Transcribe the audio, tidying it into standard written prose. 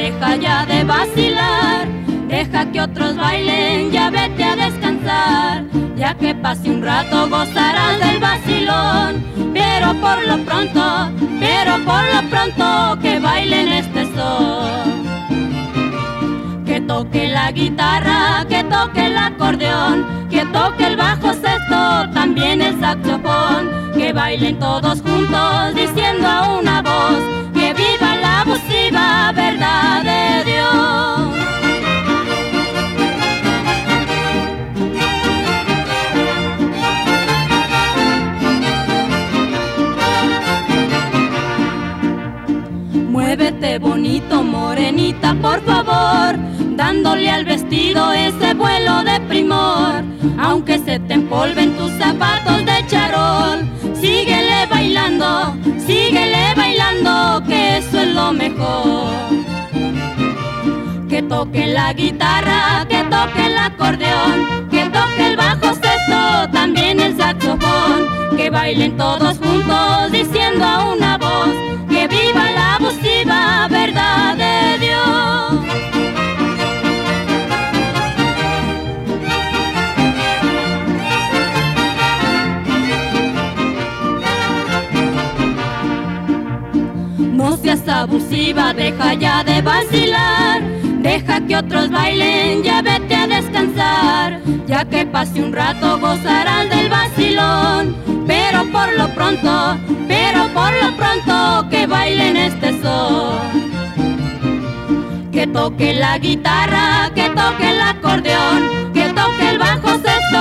deja ya de vacilar, deja que otros bailen, ya vete a descansar, ya que pase un rato gozarás del vacilón, pero por lo pronto que bailen este son. Que toque la guitarra, que toque el acordeón, que toque el bajo sexto, también el saxofón, que bailen todos juntos diciendo a una voz, que viva la abusiva verdad de Dios. Muévete bonito, morenita, por favor, dándole al vestido ese vuelo de primor. Aunque se te empolven tus zapatos de charol, síguele bailando, que eso es lo mejor. Que toque la guitarra, que toque el acordeón, que toque el bajo sexto, también el saxofón, que bailen todos juntos diciendo a una voz, que viva la abusiva verdad de Dios. No seas abusiva, deja ya de vacilar, deja que otros bailen, ya vete a descansar, ya que pase un rato gozarás del vacilón, pero por lo pronto que bailen este son. Que toque la guitarra, que toque el acordeón, que toque el bajo sexto,